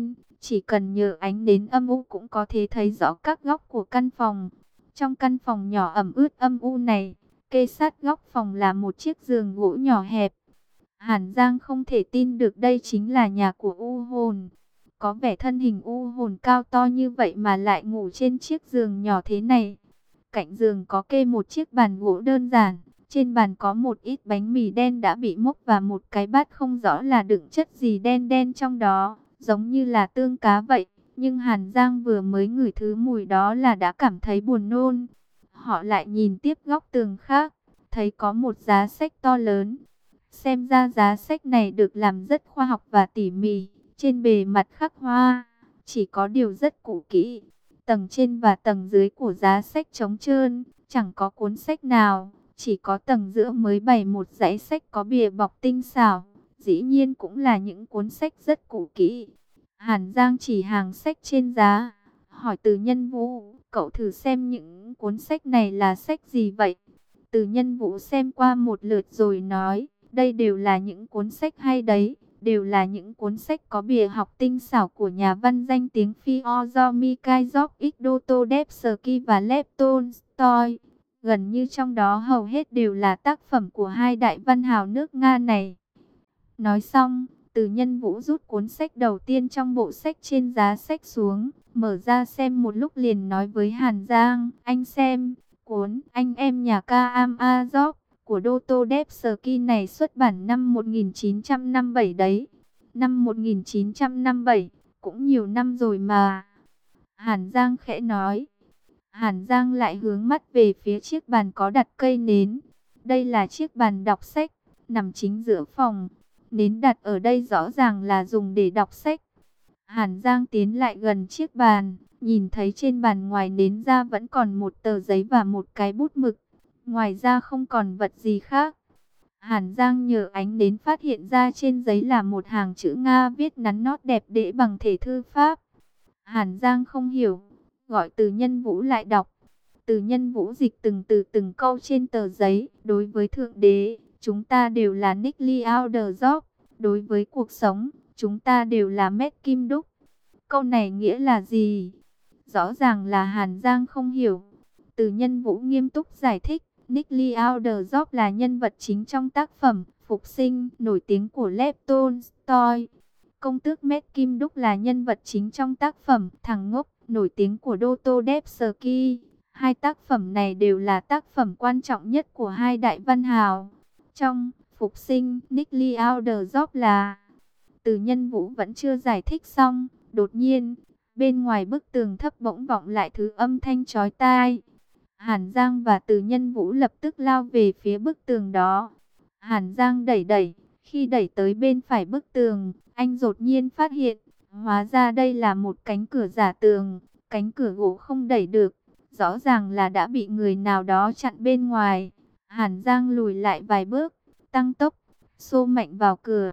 Chỉ cần nhờ ánh nến âm u cũng có thể thấy rõ các góc của căn phòng. Trong căn phòng nhỏ ẩm ướt âm u này, kê sát góc phòng là một chiếc giường gỗ nhỏ hẹp. Hàn Giang không thể tin được đây chính là nhà của u hồn. Có vẻ thân hình u hồn cao to như vậy mà lại ngủ trên chiếc giường nhỏ thế này. Cạnh giường có kê một chiếc bàn gỗ đơn giản. Trên bàn có một ít bánh mì đen đã bị mốc và một cái bát không rõ là đựng chất gì đen đen trong đó, giống như là tương cá vậy. Nhưng Hàn Giang vừa mới ngửi thứ mùi đó là đã cảm thấy buồn nôn. Họ lại nhìn tiếp góc tường khác, thấy có một giá sách to lớn. Xem ra giá sách này được làm rất khoa học và tỉ mỉ, trên bề mặt khắc hoa, chỉ có điều rất cũ kỹ. Tầng trên và tầng dưới của giá sách trống trơn, chẳng có cuốn sách nào, chỉ có tầng giữa mới bày một dãy sách có bìa bọc tinh xảo, dĩ nhiên cũng là những cuốn sách rất cũ kỹ. Hàn Giang chỉ hàng sách trên giá, hỏi Từ Nhân Vũ, cậu thử xem những cuốn sách này là sách gì vậy? Từ Nhân Vũ xem qua một lượt rồi nói, đây đều là những cuốn sách hay đấy, đều là những cuốn sách có bìa học tinh xảo của nhà văn danh tiếng Fyodor Mikhailовich Dostoevsky và Lev Tolstoy. Gần như trong đó hầu hết đều là tác phẩm của hai đại văn hào nước Nga này. Nói xong, Từ Nhân Vũ rút cuốn sách đầu tiên trong bộ sách trên giá sách xuống, mở ra xem một lúc liền nói với Hàn Giang, anh xem, cuốn Anh em nhà Karamazov của Dostoevsky này xuất bản năm một nghìn chín trăm năm mươi bảy đấy. Năm một nghìn chín trăm năm mươi bảy, cũng nhiều năm rồi mà. Hàn Giang khẽ nói. Hàn Giang lại hướng mắt về phía chiếc bàn có đặt cây nến. Đây là chiếc bàn đọc sách, nằm chính giữa phòng. Nến đặt ở đây rõ ràng là dùng để đọc sách. Hàn Giang tiến lại gần chiếc bàn, nhìn thấy trên bàn ngoài nến ra vẫn còn một tờ giấy và một cái bút mực. Ngoài ra không còn vật gì khác. Hàn Giang nhờ ánh nến phát hiện ra trên giấy là một hàng chữ Nga viết nắn nót đẹp đẽ bằng thể thư pháp. Hàn Giang không hiểu, gọi Từ Nhân Vũ lại đọc. Từ Nhân Vũ dịch từng từ từng câu trên tờ giấy. Đối với Thượng Đế, chúng ta đều là Nikliaudazov. Đối với cuộc sống, chúng ta đều là Mét Kim Đúc. Câu này nghĩa là gì? Rõ ràng là Hàn Giang không hiểu. Từ Nhân Vũ nghiêm túc giải thích. Nikliaudazov là nhân vật chính trong tác phẩm Phục Sinh nổi tiếng của Lev Tolstoy. Công tước Mét Kim Đúc là nhân vật chính trong tác phẩm Thằng Ngốc nổi tiếng của Dostoevsky. Hai tác phẩm này đều là tác phẩm quan trọng nhất của hai đại văn hào. Trong Phục Sinh, Nikliaudazov là... Từ Nhân Vũ vẫn chưa giải thích xong. Đột nhiên, bên ngoài bức tường thấp bỗng vọng lại thứ âm thanh chói tai. Hàn Giang và Từ Nhân Vũ lập tức lao về phía bức tường đó. Hàn Giang đẩy đẩy, khi đẩy tới bên phải bức tường, anh đột nhiên phát hiện, hóa ra đây là một cánh cửa giả tường, cánh cửa gỗ không đẩy được, rõ ràng là đã bị người nào đó chặn bên ngoài. Hàn Giang lùi lại vài bước, tăng tốc, xô mạnh vào cửa.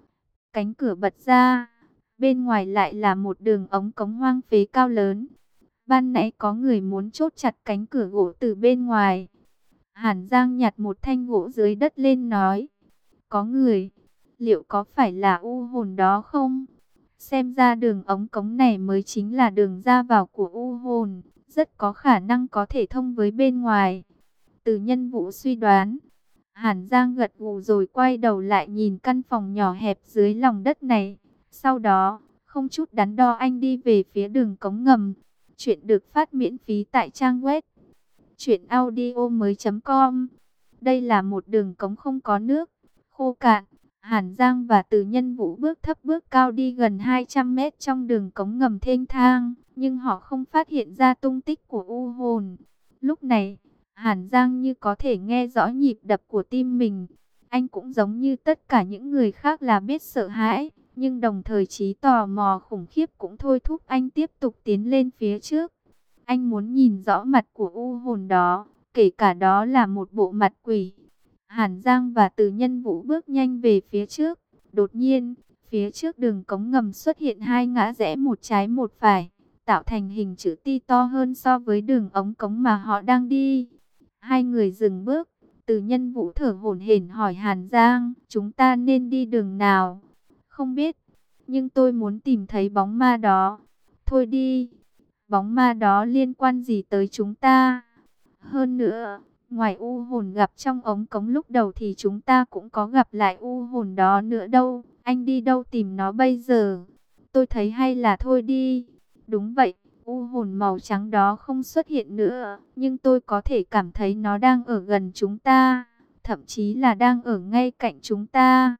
Cánh cửa bật ra, bên ngoài lại là một đường ống cống hoang phế cao lớn. Ban nãy có người muốn chốt chặt cánh cửa gỗ từ bên ngoài. Hàn Giang nhặt một thanh gỗ dưới đất lên nói. Có người, liệu có phải là u hồn đó không? Xem ra đường ống cống này mới chính là đường ra vào của u hồn. Rất có khả năng có thể thông với bên ngoài. Từ Nhân Vũ suy đoán. Hàn Giang gật gù rồi quay đầu lại nhìn căn phòng nhỏ hẹp dưới lòng đất này. Sau đó, không chút đắn đo anh đi về phía đường cống ngầm. Chuyện được phát miễn phí tại trang web truyện audio mới chấm com. Đây là một đường cống không có nước, khô cạn. Hàn Giang và Từ Nhân Vũ bước thấp bước cao đi gần hai trăm mét trong đường cống ngầm thênh thang, nhưng họ không phát hiện ra tung tích của u hồn. Lúc này, Hàn Giang như có thể nghe rõ nhịp đập của tim mình. Anh cũng giống như tất cả những người khác là biết sợ hãi, nhưng đồng thời trí tò mò khủng khiếp cũng thôi thúc anh tiếp tục tiến lên phía trước. Anh muốn nhìn rõ mặt của u hồn đó, kể cả đó là một bộ mặt quỷ. Hàn Giang và Từ Nhân Vũ bước nhanh về phía trước. Đột nhiên, phía trước đường cống ngầm xuất hiện hai ngã rẽ một trái một phải, tạo thành hình chữ T to hơn so với đường ống cống mà họ đang đi. Hai người dừng bước. Từ Nhân Vũ thở hổn hển hỏi Hàn Giang, chúng ta nên đi đường nào? Không biết, nhưng tôi muốn tìm thấy bóng ma đó. Thôi đi, bóng ma đó liên quan gì tới chúng ta? Hơn nữa, ngoài u hồn gặp trong ống cống lúc đầu thì chúng ta cũng có gặp lại u hồn đó nữa đâu. Anh đi đâu tìm nó bây giờ? Tôi thấy hay là thôi đi. Đúng vậy, u hồn màu trắng đó không xuất hiện nữa, nhưng tôi có thể cảm thấy nó đang ở gần chúng ta, thậm chí là đang ở ngay cạnh chúng ta.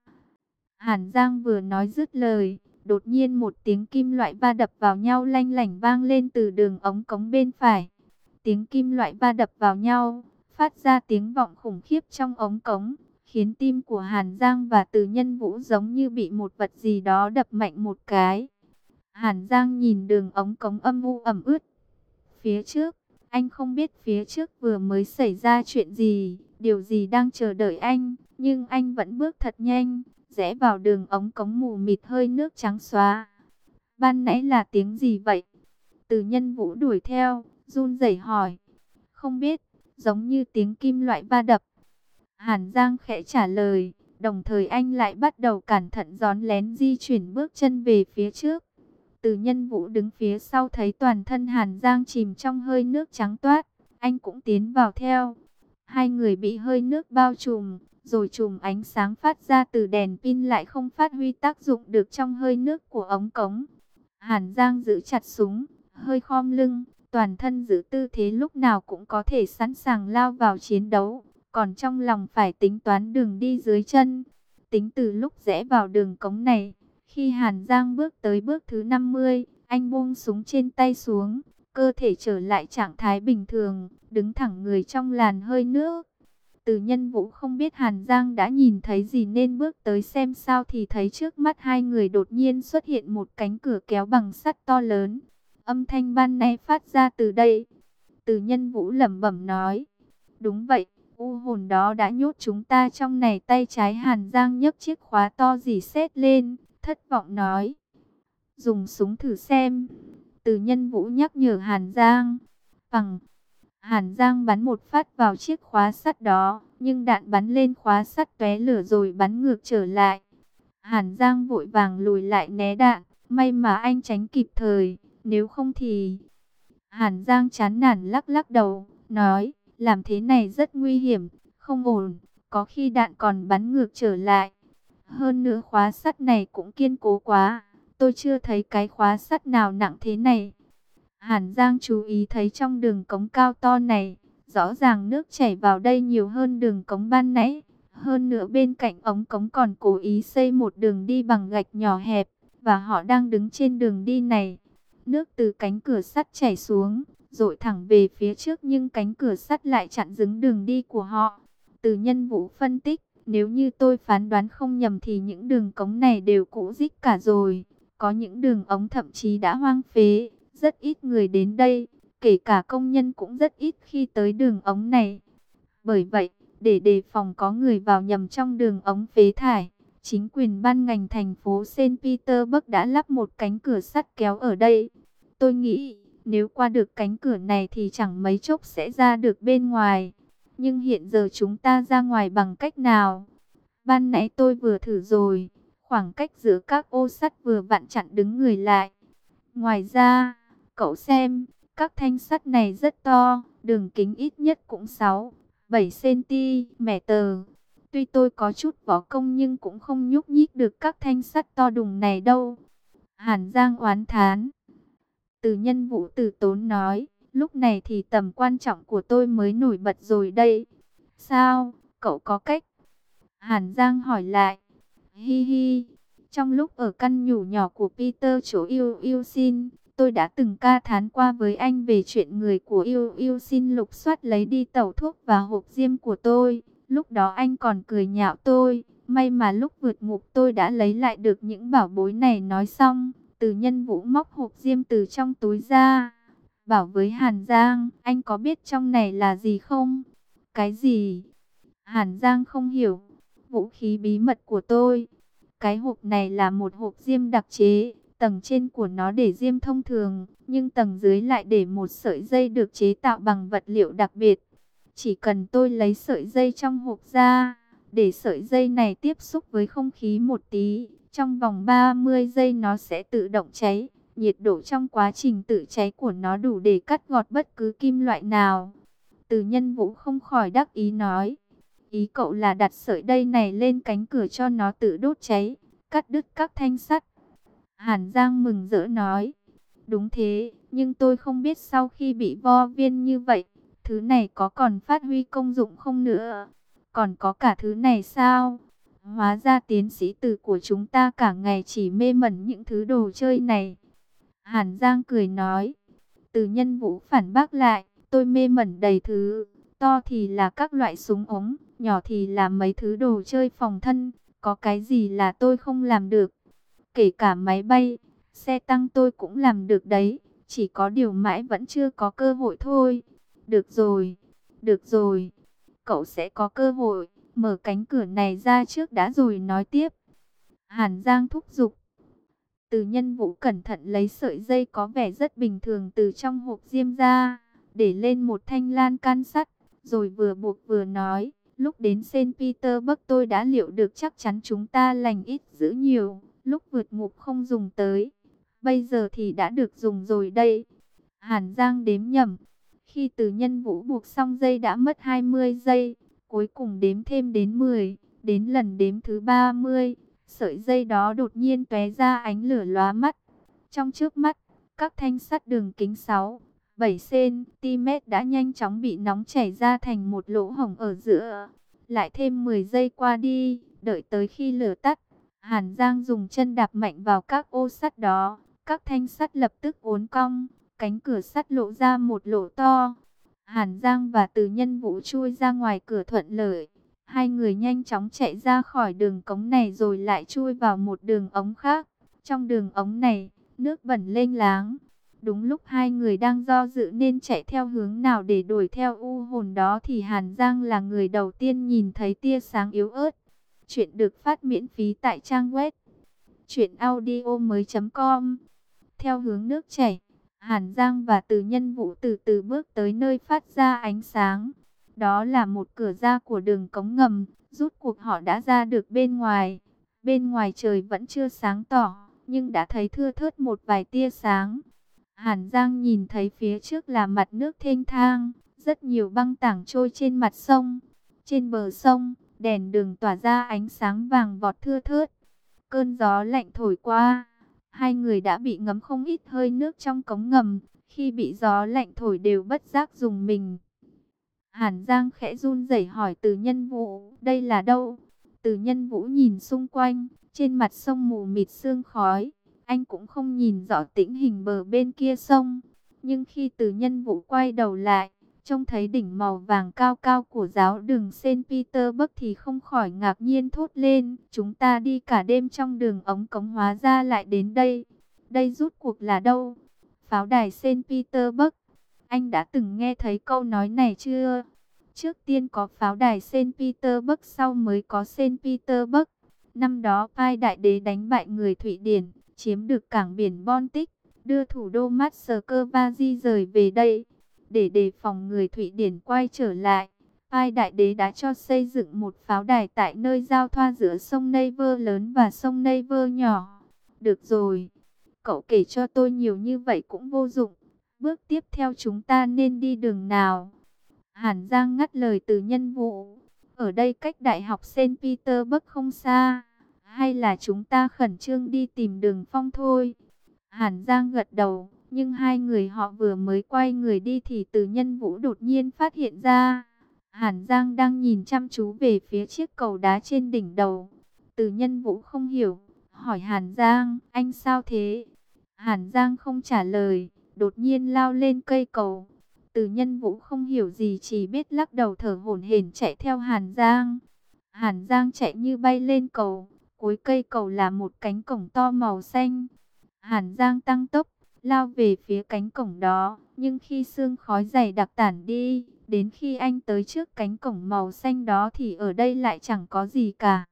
Hàn Giang vừa nói dứt lời, đột nhiên một tiếng kim loại va đập vào nhau lanh lảnh vang lên từ đường ống cống bên phải. Tiếng kim loại va đập vào nhau, phát ra tiếng vọng khủng khiếp trong ống cống, khiến tim của Hàn Giang và Từ Nhân Vũ giống như bị một vật gì đó đập mạnh một cái. Hàn Giang nhìn đường ống cống âm u ẩm ướt. Phía trước, anh không biết phía trước vừa mới xảy ra chuyện gì, điều gì đang chờ đợi anh, nhưng anh vẫn bước thật nhanh, rẽ vào đường ống cống mù mịt hơi nước trắng xóa. Ban nãy là tiếng gì vậy? Từ Nhân Vũ đuổi theo, run rẩy hỏi. Không biết, giống như tiếng kim loại va đập. Hàn Giang khẽ trả lời, đồng thời anh lại bắt đầu cẩn thận rón rén di chuyển bước chân về phía trước. Từ Nhân Vũ đứng phía sau thấy toàn thân Hàn Giang chìm trong hơi nước trắng toát, anh cũng tiến vào theo. Hai người bị hơi nước bao trùm, rồi chùm ánh sáng phát ra từ đèn pin lại không phát huy tác dụng được trong hơi nước của ống cống. Hàn Giang giữ chặt súng, hơi khom lưng, toàn thân giữ tư thế lúc nào cũng có thể sẵn sàng lao vào chiến đấu, còn trong lòng phải tính toán đường đi dưới chân. Tính từ lúc rẽ vào đường cống này, khi Hàn Giang bước tới bước thứ năm mươi, anh buông súng trên tay xuống, cơ thể trở lại trạng thái bình thường, đứng thẳng người trong làn hơi nước. Từ Nhân Vũ không biết Hàn Giang đã nhìn thấy gì nên bước tới xem sao thì thấy trước mắt hai người đột nhiên xuất hiện một cánh cửa kéo bằng sắt to lớn. Âm thanh ban nay phát ra từ đây. Từ Nhân Vũ lẩm bẩm nói. Đúng vậy, u hồn đó đã nhốt chúng ta trong này. Tay trái Hàn Giang nhấc chiếc khóa to rỉ sét lên, thất vọng nói. Dùng súng thử xem. Từ Nhân Vũ nhắc nhở Hàn Giang. Bằng. Hàn Giang bắn một phát vào chiếc khóa sắt đó, nhưng đạn bắn lên khóa sắt tóe lửa rồi bắn ngược trở lại. Hàn Giang vội vàng lùi lại né đạn, may mà anh tránh kịp thời, nếu không thì... Hàn Giang chán nản lắc lắc đầu, nói, làm thế này rất nguy hiểm, không ổn, có khi đạn còn bắn ngược trở lại. Hơn nữa khóa sắt này cũng kiên cố quá, tôi chưa thấy cái khóa sắt nào nặng thế này. Hàn Giang chú ý thấy trong đường cống cao to này, rõ ràng nước chảy vào đây nhiều hơn đường cống ban nãy. Hơn nữa bên cạnh ống cống còn cố ý xây một đường đi bằng gạch nhỏ hẹp, và họ đang đứng trên đường đi này. Nước từ cánh cửa sắt chảy xuống, dội thẳng về phía trước nhưng cánh cửa sắt lại chặn đứng đường đi của họ. Từ Nhân Vũ phân tích, nếu như tôi phán đoán không nhầm thì những đường cống này đều cũ rích cả rồi. Có những đường ống thậm chí đã hoang phế. Rất ít người đến đây, kể cả công nhân cũng rất ít khi tới đường ống này. Bởi vậy, để đề phòng có người vào nhầm trong đường ống phế thải, chính quyền ban ngành thành phố Saint Petersburg đã lắp một cánh cửa sắt kéo ở đây. Tôi nghĩ, nếu qua được cánh cửa này thì chẳng mấy chốc sẽ ra được bên ngoài. Nhưng hiện giờ chúng ta ra ngoài bằng cách nào? Ban nãy tôi vừa thử rồi, khoảng cách giữa các ô sắt vừa vặn chặn đứng người lại. Ngoài ra... Cậu xem, các thanh sắt này rất to, đường kính ít nhất cũng sáu, bảy xăng-ti-mét. Tuy tôi có chút võ công nhưng cũng không nhúc nhích được các thanh sắt to đùng này đâu. Hàn Giang oán thán. Từ Nhân Vũ từ tốn nói, lúc này thì tầm quan trọng của tôi mới nổi bật rồi đây. Sao, cậu có cách? Hàn Giang hỏi lại. Hi hi, trong lúc ở căn nhủ nhỏ của Peter chỗ yêu yêu xin, tôi đã từng ca thán qua với anh về chuyện người của yêu yêu xin lục soát lấy đi tẩu thuốc và hộp diêm của tôi. Lúc đó anh còn cười nhạo tôi. May mà lúc vượt ngục tôi đã lấy lại được những bảo bối này. Nói xong, Từ Nhân Vũ móc hộp diêm từ trong túi ra. Bảo với Hàn Giang, anh có biết trong này là gì không? Cái gì? Hàn Giang không hiểu. Vũ khí bí mật của tôi. Cái hộp này là một hộp diêm đặc chế. Tầng trên của nó để diêm thông thường, nhưng tầng dưới lại để một sợi dây được chế tạo bằng vật liệu đặc biệt. Chỉ cần tôi lấy sợi dây trong hộp ra, để sợi dây này tiếp xúc với không khí một tí, Trong vòng ba mươi giây nó sẽ tự động cháy. Nhiệt độ trong quá trình tự cháy của nó đủ để cắt gọt bất cứ kim loại nào. Từ Nhân Vũ không khỏi đắc ý nói. Ý cậu là đặt sợi dây này lên cánh cửa cho nó tự đốt cháy, cắt đứt các thanh sắt. Hàn Giang mừng rỡ nói. Đúng thế, nhưng tôi không biết sau khi bị vo viên như vậy, thứ này có còn phát huy công dụng không nữa. Còn có cả thứ này sao? Hóa ra tiến sĩ Từ của chúng ta cả ngày chỉ mê mẩn những thứ đồ chơi này. Hàn Giang cười nói. Từ Nhân Vũ phản bác lại. Tôi mê mẩn đầy thứ. To thì là các loại súng ống, nhỏ thì là mấy thứ đồ chơi phòng thân. Có cái gì là tôi không làm được. Kể cả máy bay, xe tăng tôi cũng làm được đấy. Chỉ có điều mãi vẫn chưa có cơ hội thôi. Được rồi, được rồi. Cậu sẽ có cơ hội. Mở cánh cửa này ra trước đã rồi nói tiếp. Hàn Giang thúc giục. Từ Nhân Vũ cẩn thận lấy sợi dây có vẻ rất bình thường từ trong hộp diêm ra, để lên một thanh lan can sắt, rồi vừa buộc vừa nói. Lúc đến Saint Petersburg tôi đã liệu được chắc chắn chúng ta lành ít dữ nhiều. Lúc vượt ngục không dùng tới, bây giờ thì đã được dùng rồi đây. Hàn Giang đếm nhầm. Khi Từ Nhân Vũ buộc xong dây đã mất hai mươi giây. Cuối cùng đếm thêm đến mười. Đến lần đếm thứ ba mươi, sợi dây đó đột nhiên tóe ra ánh lửa lóa mắt. Trong chớp mắt, các thanh sắt đường kính sáu, bảy xăng ti mét đã nhanh chóng bị nóng chảy ra thành một lỗ hổng ở giữa. Lại thêm mười giây qua đi, đợi tới khi lửa tắt, Hàn Giang dùng chân đạp mạnh vào các ô sắt đó. Các thanh sắt lập tức uốn cong, cánh cửa sắt lộ ra một lỗ to. Hàn Giang và Từ Nhân Vũ chui ra ngoài cửa thuận lợi. Hai người nhanh chóng chạy ra khỏi đường cống này rồi lại chui vào một đường ống khác. Trong đường ống này, nước bẩn lênh láng. Đúng lúc hai người đang do dự nên chạy theo hướng nào để đuổi theo u hồn đó thì Hàn Giang là người đầu tiên nhìn thấy tia sáng yếu ớt. Chuyện được phát miễn phí tại trang web truyện audio mới chấm com. Theo hướng nước chảy, Hàn Giang và Từ Nhân Vũ từ từ bước tới nơi phát ra ánh sáng. Đó là một cửa ra của đường cống ngầm, rút cuộc họ đã ra được bên ngoài. Bên ngoài trời vẫn chưa sáng tỏ, nhưng đã thấy thưa thớt một vài tia sáng. Hàn Giang nhìn thấy phía trước là mặt nước thênh thang, rất nhiều băng tảng trôi trên mặt sông. Trên bờ sông, đèn đường tỏa ra ánh sáng vàng vọt thưa thớt. Cơn gió lạnh thổi qua, hai người đã bị ngấm không ít hơi nước trong cống ngầm. Khi bị gió lạnh thổi đều bất giác rùng mình. Hàn Giang khẽ run rẩy hỏi Từ Nhân Vũ, đây là đâu? Từ Nhân Vũ nhìn xung quanh, trên mặt sông mù mịt sương khói. Anh cũng không nhìn rõ tĩnh hình bờ bên kia sông. Nhưng khi Từ Nhân Vũ quay đầu lại, trông thấy đỉnh màu vàng cao cao của giáo đường Saint Petersburg thì không khỏi ngạc nhiên thốt lên. Chúng ta đi cả đêm trong đường ống cống hóa ra lại đến đây. Đây rút cuộc là đâu? Pháo đài Saint Petersburg. Anh đã từng nghe thấy câu nói này chưa? Trước tiên có pháo đài Saint Petersburg, sau mới có Saint Petersburg. Năm đó Pai Đại Đế đánh bại người Thụy Điển, chiếm được cảng biển Baltic, đưa thủ đô Moscow di rời về đây. Để đề phòng người Thụy Điển quay trở lại, Pai Đại Đế đã cho xây dựng một pháo đài tại nơi giao thoa giữa sông Neiver lớn và sông Neiver nhỏ. Được rồi, cậu kể cho tôi nhiều như vậy cũng vô dụng. Bước tiếp theo chúng ta nên đi đường nào? Hàn Giang ngắt lời Từ Nhân Vũ. Ở đây cách Đại học Saint Petersburg không xa. Hay là chúng ta khẩn trương đi tìm Đường Phong thôi? Hàn Giang gật đầu. Nhưng hai người họ vừa mới quay người đi thì Từ Nhân Vũ đột nhiên phát hiện ra. Hàn Giang đang nhìn chăm chú về phía chiếc cầu đá trên đỉnh đầu. Từ Nhân Vũ không hiểu. Hỏi Hàn Giang, anh sao thế? Hàn Giang không trả lời. Đột nhiên lao lên cây cầu. Từ Nhân Vũ không hiểu gì, chỉ biết lắc đầu thở hổn hển chạy theo Hàn Giang. Hàn Giang chạy như bay lên cầu. Cuối cây cầu là một cánh cổng to màu xanh. Hàn Giang tăng tốc, lao về phía cánh cổng đó. Nhưng khi sương khói dày đặc tản đi, đến khi anh tới trước cánh cổng màu xanh đó thì ở đây lại chẳng có gì cả.